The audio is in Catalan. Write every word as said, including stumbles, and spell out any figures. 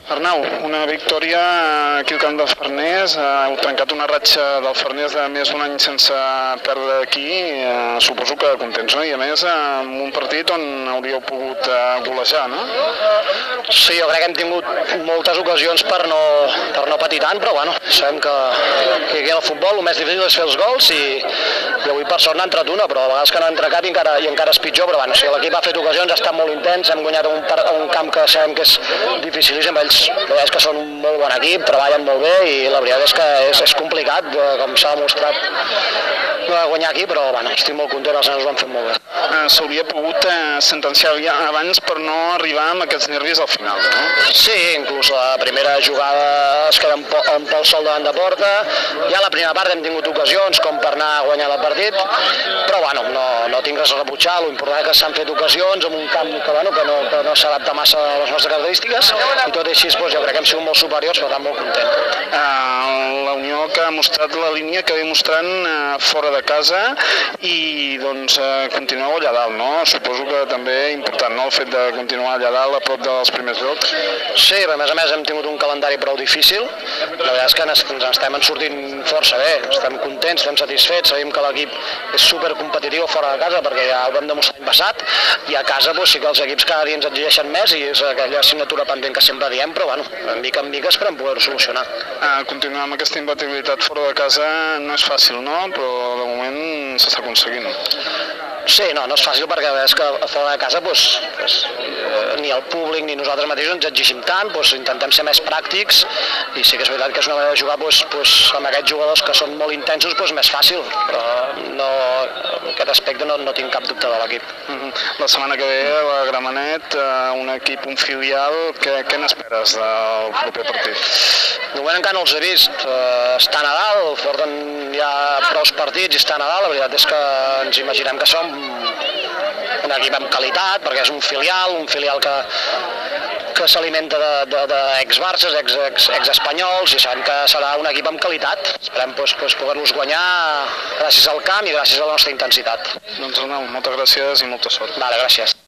Arnau, una victòria aquí al camp dels Farners, heu trencat una ratxa del Farners de més d'un any sense perdre aquí, suposo que contents, no? I a més en un partit on hauríeu pogut golejar, no? Sí, jo crec que hem tingut moltes ocasions per no, per no patir tant, però bueno, sabem que, que aquí al futbol el més difícil és fer els gols i, i avui per sort n'ha entrat una, però a vegades que no ha entrat i encara, i encara és pitjor, però bueno, sí, l'equip ha fet ocasions, ha estat molt intens, hem guanyat un, un camp que sabem que és dificilíssim, ells la veritat és que són un molt bon equip, treballen molt bé i la veritat és que és, és complicat, com s'ha demostrat guanyar aquí, però bueno, estic molt content, els nens ho han fet molt bé. S'hauria pogut sentenciar abans per no arribar amb aquests nervis al final, no? Sí, inclús la primera jugada es queda un Pol sol davant de porta, ja a la primera part hem tingut ocasions com per anar a guanyar el partit, però bueno, no, no tinc res a rebutjar, l'important és que s'han fet ocasions en un camp que, bueno, que no, que no s'adapta massa a les nostres característiques i tot i així doncs, jo crec que hem sigut molt superiors, per tant molt content. Uh, la Unió que ha mostrat la línia que ve mostrant uh, fora de casa i doncs uh, continueu allà dalt, no? Suposo que també important, no?, el fet de continuar allà dalt a prop dels primers llocs. Sí, però a més a més hem tingut un calendari prou difícil, la veritat és que ens, ens estem sortint força bé, estem contents, estem satisfets, sabem que l'equip és supercompetitiu fora de casa perquè ja ho vam demostrar l'any passat i a casa doncs, sí que els equips cada dia ens exigeixen més i és aquella assignatura pendent que sempre diem, però bueno, de mica en mica esperem poder-ho solucionar. Uh, continuar amb aquesta imbatibilitat fora de casa no és fàcil, no? Però de moment s'està aconseguint. Sí, no, no és fàcil perquè és que a fora de casa doncs, doncs, eh, ni el públic ni nosaltres mateixos ens exigim tant, doncs, intentem ser més pràctics i sí que és veritat que és una manera de jugar doncs, doncs, amb aquests jugadors que són molt intensos doncs, més fàcil, però no, en aquest aspecte no, no tinc cap dubte de l'equip. Uh-huh. La setmana que ve a Gramenet, un equip, un filial, què, què n'esperes del proper partit? De moment encara no els he vist, uh, està a Nadal, porten ja prou partits i està a Nadal, la veritat és que ens imaginem que som un equip amb qualitat, perquè és un filial, un filial que, que s'alimenta d'ex-Barces, ex-espanyols, i sabem que serà un equip amb qualitat. Esperem pues, pues, poder-los guanyar gràcies al camp i gràcies a la nostra intensitat. Doncs Arnau, moltes gràcies i molta sort. Vale, gràcies.